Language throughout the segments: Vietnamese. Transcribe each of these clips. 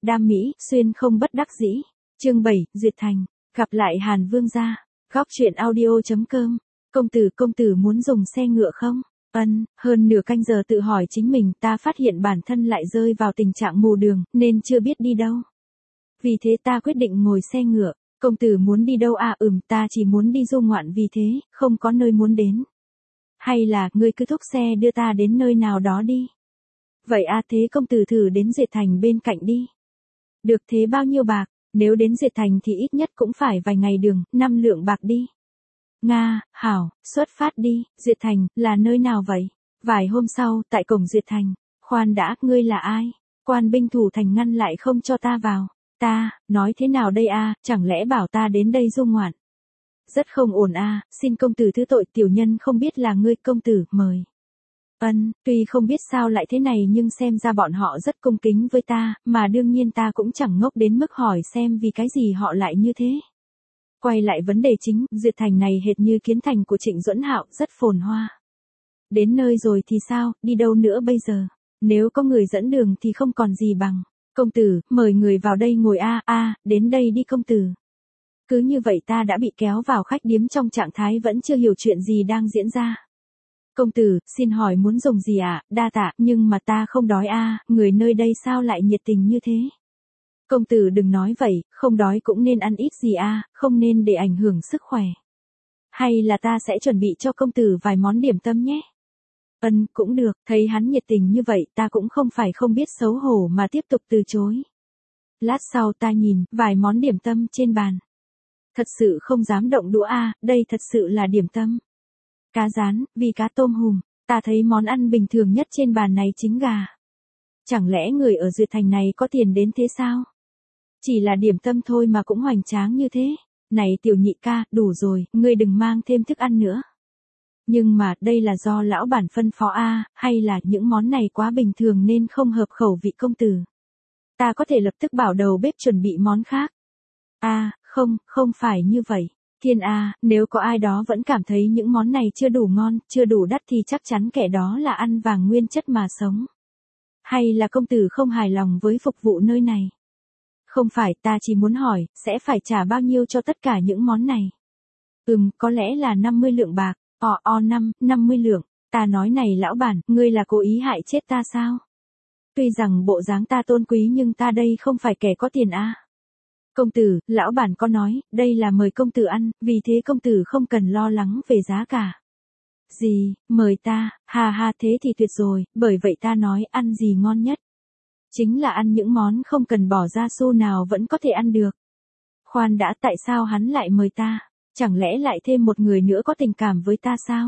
Đam Mỹ, xuyên không bất đắc dĩ. Chương 7, Duyệt Thành. Gặp lại Hàn Vương gia. Góc truyện audio.com. Công tử muốn dùng xe ngựa không? Hơn nửa canh giờ tự hỏi chính mình, ta phát hiện bản thân lại rơi vào tình trạng mù đường, nên chưa biết đi đâu. Vì thế ta quyết định ngồi xe ngựa. Công tử muốn đi đâu à? Ta chỉ muốn đi du ngoạn, vì thế, không có nơi muốn đến. Hay là, ngươi cứ thúc xe đưa ta đến nơi nào đó đi. Vậy à, thế công tử thử đến Duyệt Thành bên cạnh đi. Được, thế bao nhiêu bạc? Nếu đến Duyệt Thành thì ít nhất cũng phải vài ngày đường, 5 lượng bạc đi. Nga, hảo, xuất phát đi. Duyệt Thành, là nơi nào vậy? Vài hôm sau, tại cổng Duyệt Thành. Khoan đã, ngươi là ai? Quan binh thủ thành ngăn lại không cho ta vào. Ta, nói thế nào đây à, chẳng lẽ bảo ta đến đây du ngoạn? Rất không ổn à, xin công tử thứ tội, tiểu nhân không biết là ngươi. Công tử, mời. Tuy không biết sao lại thế này nhưng xem ra bọn họ rất cung kính với ta, mà đương nhiên ta cũng chẳng ngốc đến mức hỏi xem vì cái gì họ lại như thế. Quay lại vấn đề chính, Duyệt Thành này hệt như kiến thành của Trịnh Duẫn Hạo, rất phồn hoa. Đến nơi rồi thì sao, đi đâu nữa bây giờ? Nếu có người dẫn đường thì không còn gì bằng. Công tử, mời người vào đây ngồi đến đây đi công tử. Cứ như vậy ta đã bị kéo vào khách điếm trong trạng thái vẫn chưa hiểu chuyện gì đang diễn ra. Công tử, xin hỏi muốn dùng gì ạ? Đa tạ, nhưng mà ta không đói người nơi đây sao lại nhiệt tình như thế? Công tử đừng nói vậy, không đói cũng nên ăn ít gì không nên để ảnh hưởng sức khỏe. Hay là ta sẽ chuẩn bị cho công tử vài món điểm tâm nhé? Cũng được, thấy hắn nhiệt tình như vậy ta cũng không phải không biết xấu hổ mà tiếp tục từ chối. Lát sau ta nhìn, vài món điểm tâm trên bàn. Thật sự không dám động đũa đây thật sự là điểm tâm. Cá rán, vì cá tôm hùm, ta thấy món ăn bình thường nhất trên bàn này chính gà. Chẳng lẽ người ở Duyệt Thành này có tiền đến thế sao? Chỉ là điểm tâm thôi mà cũng hoành tráng như thế. Này tiểu nhị ca, đủ rồi, ngươi đừng mang thêm thức ăn nữa. Nhưng mà, đây là do lão bản phân phó hay là những món này quá bình thường nên không hợp khẩu vị công tử? Ta có thể lập tức bảo đầu bếp chuẩn bị món khác. Không phải như vậy. Thiên nếu có ai đó vẫn cảm thấy những món này chưa đủ ngon, chưa đủ đắt thì chắc chắn kẻ đó là ăn vàng nguyên chất mà sống. Hay là công tử không hài lòng với phục vụ nơi này? Không phải, ta chỉ muốn hỏi, sẽ phải trả bao nhiêu cho tất cả những món này? Có lẽ là 50 lượng bạc. 50 lượng. Ta nói này lão bản, ngươi là cố ý hại chết ta sao? Tuy rằng bộ dáng ta tôn quý nhưng ta đây không phải kẻ có tiền Công tử, lão bản có nói, đây là mời công tử ăn, vì thế công tử không cần lo lắng về giá cả. Gì, mời ta, thế thì tuyệt rồi, bởi vậy ta nói ăn gì ngon nhất. Chính là ăn những món không cần bỏ ra xu nào vẫn có thể ăn được. Khoan đã, tại sao hắn lại mời ta? Chẳng lẽ lại thêm một người nữa có tình cảm với ta sao?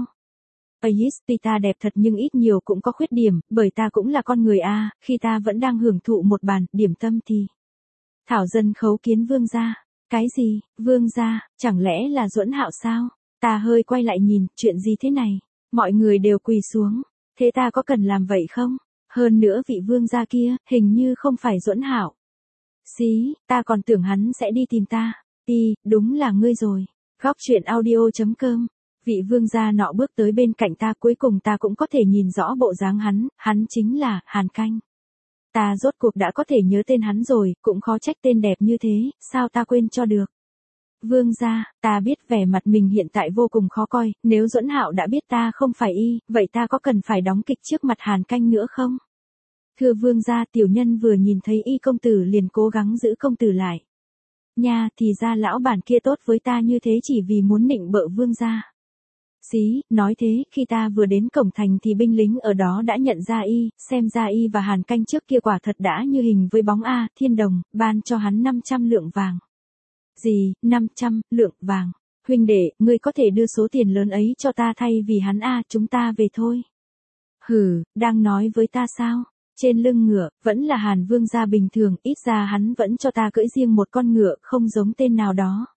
Tuy ta đẹp thật nhưng ít nhiều cũng có khuyết điểm, bởi ta cũng là con người khi ta vẫn đang hưởng thụ một bàn điểm tâm thì Thảo dân khấu kiến vương gia. Cái gì, vương gia, chẳng lẽ là Duẫn Hạo sao? Ta hơi quay lại nhìn, chuyện gì thế này? Mọi người đều quỳ xuống. Thế ta có cần làm vậy không? Hơn nữa vị vương gia kia, hình như không phải Duẫn Hạo. Xí, ta còn tưởng hắn sẽ đi tìm ta. Đúng là ngươi rồi. Góc truyện audio.com. Vị vương gia nọ bước tới bên cạnh ta, cuối cùng ta cũng có thể nhìn rõ bộ dáng hắn chính là Hàn Canh. Ta rốt cuộc đã có thể nhớ tên hắn rồi, cũng khó trách tên đẹp như thế, sao ta quên cho được. Vương gia, ta biết vẻ mặt mình hiện tại vô cùng khó coi, nếu Duẫn Hạo đã biết ta không phải vậy ta có cần phải đóng kịch trước mặt Hàn Canh nữa không? Thưa vương gia, tiểu nhân vừa nhìn thấy công tử liền cố gắng giữ công tử lại. Nha, thì ra lão bản kia tốt với ta như thế chỉ vì muốn nịnh bợ vương gia. Xí, nói thế, khi ta vừa đến cổng thành thì binh lính ở đó đã nhận ra xem ra và Hàn Canh trước kia quả thật đã như hình với bóng Thiên Đồng, ban cho hắn 500 lượng vàng. Gì, 500 lượng vàng? Huynh đệ, ngươi có thể đưa số tiền lớn ấy cho ta thay vì hắn chúng ta về thôi. Hừ, đang nói với ta sao? Trên lưng ngựa, vẫn là Hàn vương gia bình thường, ít ra hắn vẫn cho ta cưỡi riêng một con ngựa, không giống tên nào đó.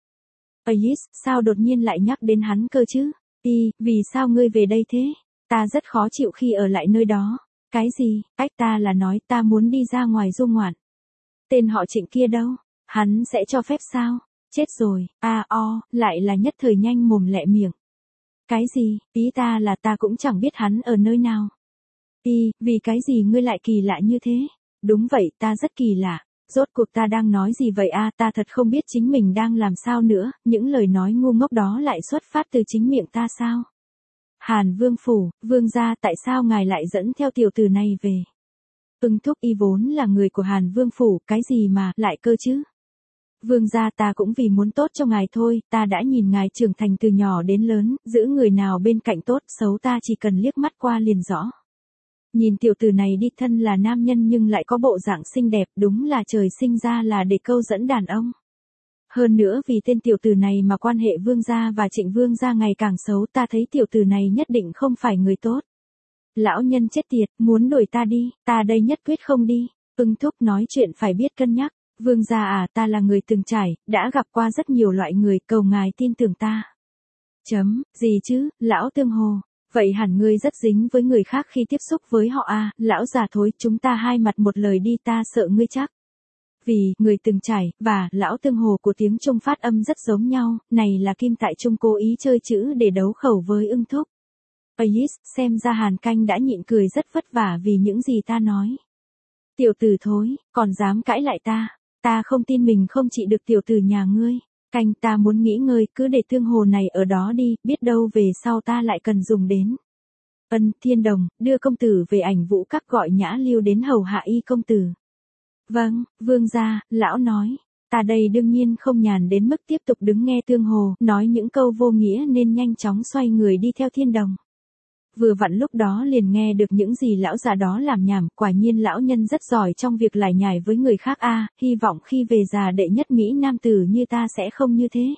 Sao đột nhiên lại nhắc đến hắn cơ chứ? Vì sao ngươi về đây thế? Ta rất khó chịu khi ở lại nơi đó. Cái gì? Ta là nói ta muốn đi ra ngoài du ngoạn. Tên họ Trịnh kia đâu? Hắn sẽ cho phép sao? Chết rồi, lại là nhất thời nhanh mồm lẹ miệng. Cái gì? Ý ta là ta cũng chẳng biết hắn ở nơi nào. Vì cái gì ngươi lại kỳ lạ như thế? Đúng vậy, ta rất kỳ lạ. Rốt cuộc ta đang nói gì vậy a, ta thật không biết chính mình đang làm sao nữa, những lời nói ngu ngốc đó lại xuất phát từ chính miệng ta sao? Hàn Vương phủ, vương gia, tại sao ngài lại dẫn theo tiểu tử này về? Ưng Thúc Y vốn là người của Hàn Vương phủ, cái gì mà lại cơ chứ? Vương gia, ta cũng vì muốn tốt cho ngài thôi, ta đã nhìn ngài trưởng thành từ nhỏ đến lớn, giữ người nào bên cạnh tốt, xấu ta chỉ cần liếc mắt qua liền rõ. Nhìn tiểu tử này đi, thân là nam nhân nhưng lại có bộ dạng xinh đẹp, đúng là trời sinh ra là để câu dẫn đàn ông. Hơn nữa vì tên tiểu tử này mà quan hệ vương gia và Trịnh vương gia ngày càng xấu, ta thấy tiểu tử này nhất định không phải người tốt. Lão nhân chết tiệt, muốn đuổi ta đi, ta đây nhất quyết không đi. Ưng Thúc nói chuyện phải biết cân nhắc. Vương gia à, ta là người từng trải, đã gặp qua rất nhiều loại người, cầu ngài tin tưởng ta. Gì chứ, lão Tương Hồ, vậy hẳn ngươi rất dính với người khác khi tiếp xúc với họ à, lão già thối, chúng ta hai mặt một lời đi, ta sợ ngươi chắc. Vì, người từng trải, và, lão Tương Hồ của tiếng Trung phát âm rất giống nhau, này là Kim Tại Trung cố ý chơi chữ để đấu khẩu với Ưng Thúc. Ayis, xem ra Hàn Canh đã nhịn cười rất vất vả vì những gì ta nói. Tiểu tử thối, còn dám cãi lại ta. Ta không tin mình không trị được tiểu tử nhà ngươi. Canh, ta muốn nghỉ ngơi, cứ để Tương Hồ này ở đó đi, biết đâu về sau ta lại cần dùng đến. Thiên Đồng, đưa công tử về Ảnh Vũ Các, gọi Nhã Lưu đến hầu hạ y công tử. Vâng, vương gia, lão nói. Ta đây đương nhiên không nhàn đến mức tiếp tục đứng nghe Tương Hồ nói những câu vô nghĩa nên nhanh chóng xoay người đi theo Thiên Đồng. Vừa vặn lúc đó liền nghe được những gì lão già đó làm nhảm, quả nhiên lão nhân rất giỏi trong việc lải nhải với người khác a, hy vọng khi về già đệ nhất Mỹ nam tử như ta sẽ không như thế.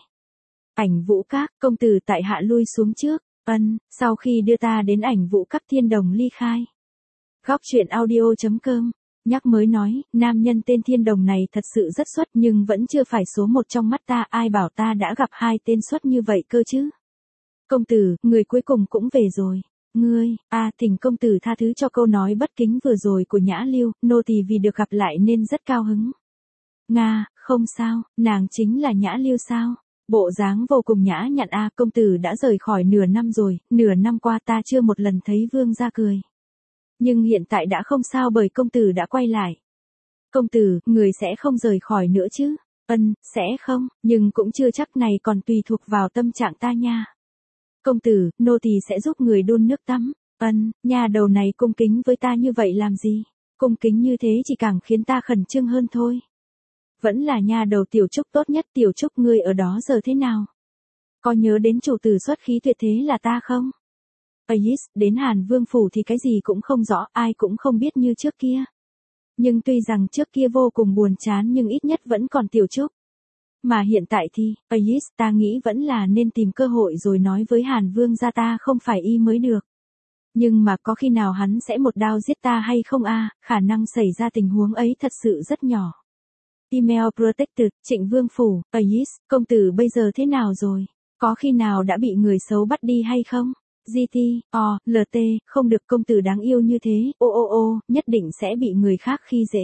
Ảnh Vũ Các, công tử tại hạ lui xuống trước. Sau khi đưa ta đến Ảnh Vũ Các, Thiên Đồng ly khai. Góc truyện audio.com. Nhắc mới nói, nam nhân tên Thiên Đồng này thật sự rất xuất nhưng vẫn chưa phải số một trong mắt ta, ai bảo ta đã gặp hai tên xuất như vậy cơ chứ. Công tử, người cuối cùng cũng về rồi. Ngươi, thỉnh công tử tha thứ cho câu nói bất kính vừa rồi của Nhã Lưu, nô tỳ vì được gặp lại nên rất cao hứng. Nga, không sao, nàng chính là Nhã Lưu sao? Bộ dáng vô cùng nhã nhặn công tử đã rời khỏi nửa năm rồi, nửa năm qua ta chưa một lần thấy vương gia cười. Nhưng hiện tại đã không sao bởi công tử đã quay lại. Công tử, người sẽ không rời khỏi nữa chứ? Sẽ không, nhưng cũng chưa chắc, này còn tùy thuộc vào tâm trạng ta nha. Công tử, nô tỳ sẽ giúp người đun nước tắm. Nhà đầu này cung kính với ta như vậy làm gì? Cung kính như thế chỉ càng khiến ta khẩn trương hơn thôi. Vẫn là nhà đầu Tiểu Trúc tốt nhất. Tiểu Trúc, ngươi ở đó giờ thế nào? Có nhớ đến chủ tử xuất khí tuyệt thế là ta không? Ayis, đến Hàn Vương phủ thì cái gì cũng không rõ, ai cũng không biết như trước kia. Nhưng tuy rằng trước kia vô cùng buồn chán nhưng ít nhất vẫn còn Tiểu Trúc. Mà hiện tại thì, Ayis, ta nghĩ vẫn là nên tìm cơ hội rồi nói với Hàn Vương gia ta không phải y mới được. Nhưng mà có khi nào hắn sẽ một đao giết ta hay không khả năng xảy ra tình huống ấy thật sự rất nhỏ. Email Protected, Trịnh Vương phủ, Ayis, công tử bây giờ thế nào rồi? Có khi nào đã bị người xấu bắt đi hay không? GT, LT, không được, công tử đáng yêu như thế, nhất định sẽ bị người khác khi dễ.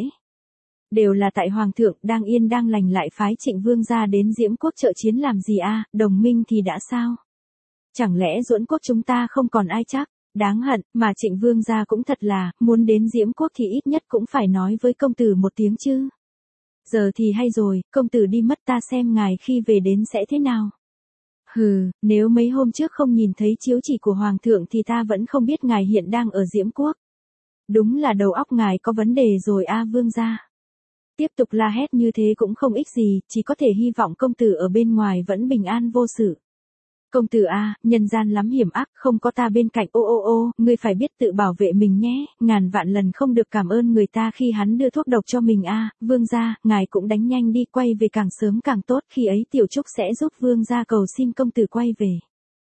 Đều là tại Hoàng thượng đang yên đang lành lại phái Trịnh Vương gia đến Diễm Quốc trợ chiến làm gì đồng minh thì đã sao? Chẳng lẽ Duẫn Quốc chúng ta không còn ai chắc? Đáng hận, mà Trịnh Vương gia cũng thật là, muốn đến Diễm Quốc thì ít nhất cũng phải nói với công tử một tiếng chứ. Giờ thì hay rồi, công tử đi mất, ta xem ngài khi về đến sẽ thế nào. Nếu mấy hôm trước không nhìn thấy chiếu chỉ của Hoàng thượng thì ta vẫn không biết ngài hiện đang ở Diễm Quốc. Đúng là đầu óc ngài có vấn đề rồi Vương gia. Tiếp tục la hét như thế cũng không ích gì, chỉ có thể hy vọng công tử ở bên ngoài vẫn bình an vô sự. Công tử nhân gian lắm hiểm ác, không có ta bên cạnh, ngươi phải biết tự bảo vệ mình nhé, ngàn vạn lần không được cảm ơn người ta khi hắn đưa thuốc độc cho mình Vương gia, ngài cũng đánh nhanh đi, quay về càng sớm càng tốt, khi ấy Tiểu Trúc sẽ giúp Vương gia cầu xin công tử quay về.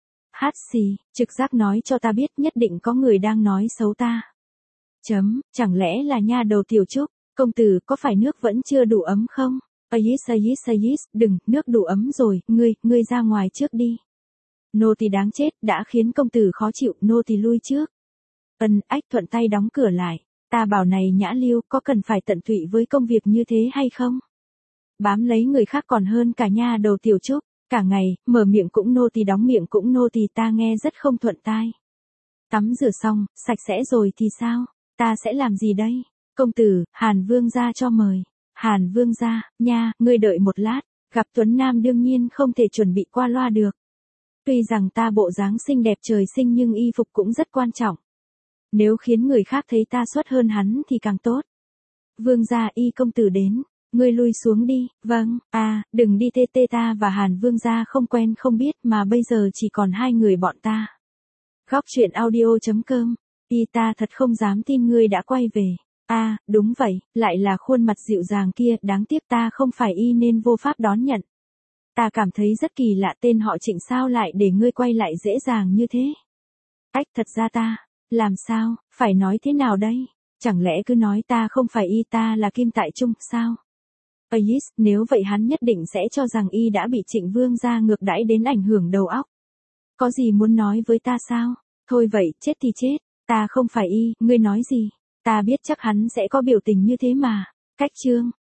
Trực giác nói cho ta biết nhất định có người đang nói xấu ta. Chẳng lẽ là nha đầu Tiểu Trúc, công tử có phải nước vẫn chưa đủ ấm không? Ayis, đừng, nước đủ ấm rồi, ngươi ra ngoài trước đi. Nô tỳ đáng chết, đã khiến công tử khó chịu, nô tỳ lui trước. Thuận tay đóng cửa lại. Ta bảo này Nhã Lưu, có cần phải tận tụy với công việc như thế hay không? Bám lấy người khác còn hơn cả nha đầu Tiểu Trúc, cả ngày, mở miệng cũng nô tỳ đóng miệng cũng nô tỳ, ta nghe rất không thuận tai. Tắm rửa xong, sạch sẽ rồi thì sao? Ta sẽ làm gì đây? Công tử, Hàn Vương gia cho mời. Hàn Vương gia, nha, ngươi đợi một lát, gặp Tuấn Nam đương nhiên không thể chuẩn bị qua loa được. Tuy rằng ta bộ dáng xinh đẹp trời sinh nhưng y phục cũng rất quan trọng. Nếu khiến người khác thấy ta xuất hơn hắn thì càng tốt. Vương gia y công tử đến, ngươi lui xuống đi, vâng, đừng đi tê tê, ta và Hàn Vương gia không quen không biết mà bây giờ chỉ còn hai người bọn ta. Góc truyện audio.com, ta thật không dám tin ngươi đã quay về. Đúng vậy, lại là khuôn mặt dịu dàng kia, đáng tiếc ta không phải y nên vô pháp đón nhận. Ta cảm thấy rất kỳ lạ, tên họ Trịnh sao lại để ngươi quay lại dễ dàng như thế. Thật ra ta, làm sao, phải nói thế nào đây? Chẳng lẽ cứ nói ta không phải y, ta là Kim Tại Trung, sao? Nếu vậy hắn nhất định sẽ cho rằng y đã bị Trịnh Vương gia ngược đãi đến ảnh hưởng đầu óc. Có gì muốn nói với ta sao? Thôi vậy, chết thì chết, ta không phải y, ngươi nói gì? Ta biết chắc hắn sẽ có biểu tình như thế mà. Cách chương